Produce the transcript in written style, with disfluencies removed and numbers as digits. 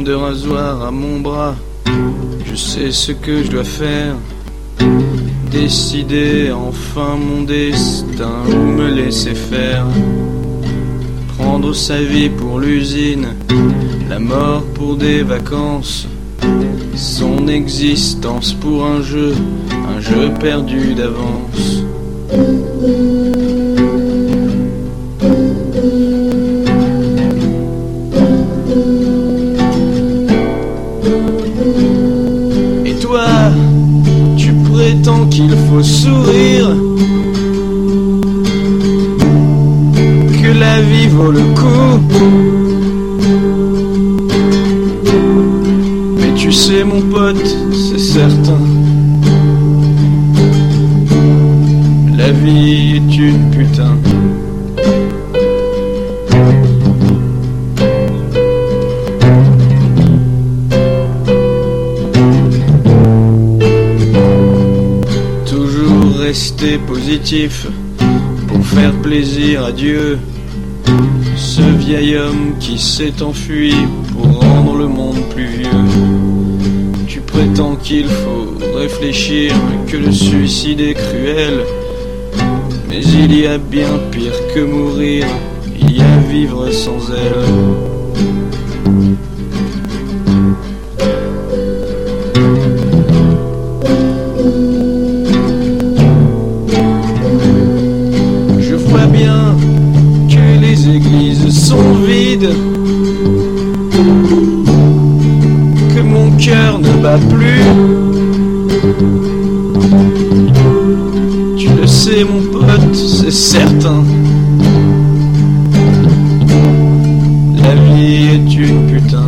de rasoir à mon bras. Je sais ce que je dois faire. Décider enfin mon destin ou me laisser faire. Prendre sa vie pour l'usine, la mort pour des vacances, son existence pour un jeu perdu d'avance. Et toi, tu prétends qu'il faut sourire, que la vie vaut le coup. Mais tu sais mon pote, c'est certain, la vie est une putain. Toujours rester positif pour faire plaisir à Dieu, ce vieil homme qui s'est enfui pour rendre le monde plus vieux. Tu prétends qu'il faut réfléchir, que le suicide est cruel, mais il y a bien pire que mourir, il y a vivre sans elle. Je vois bien que les églises sont vides, que mon cœur ne bat plus. Tu le sais mon pote, c'est certain, la vie est une putain.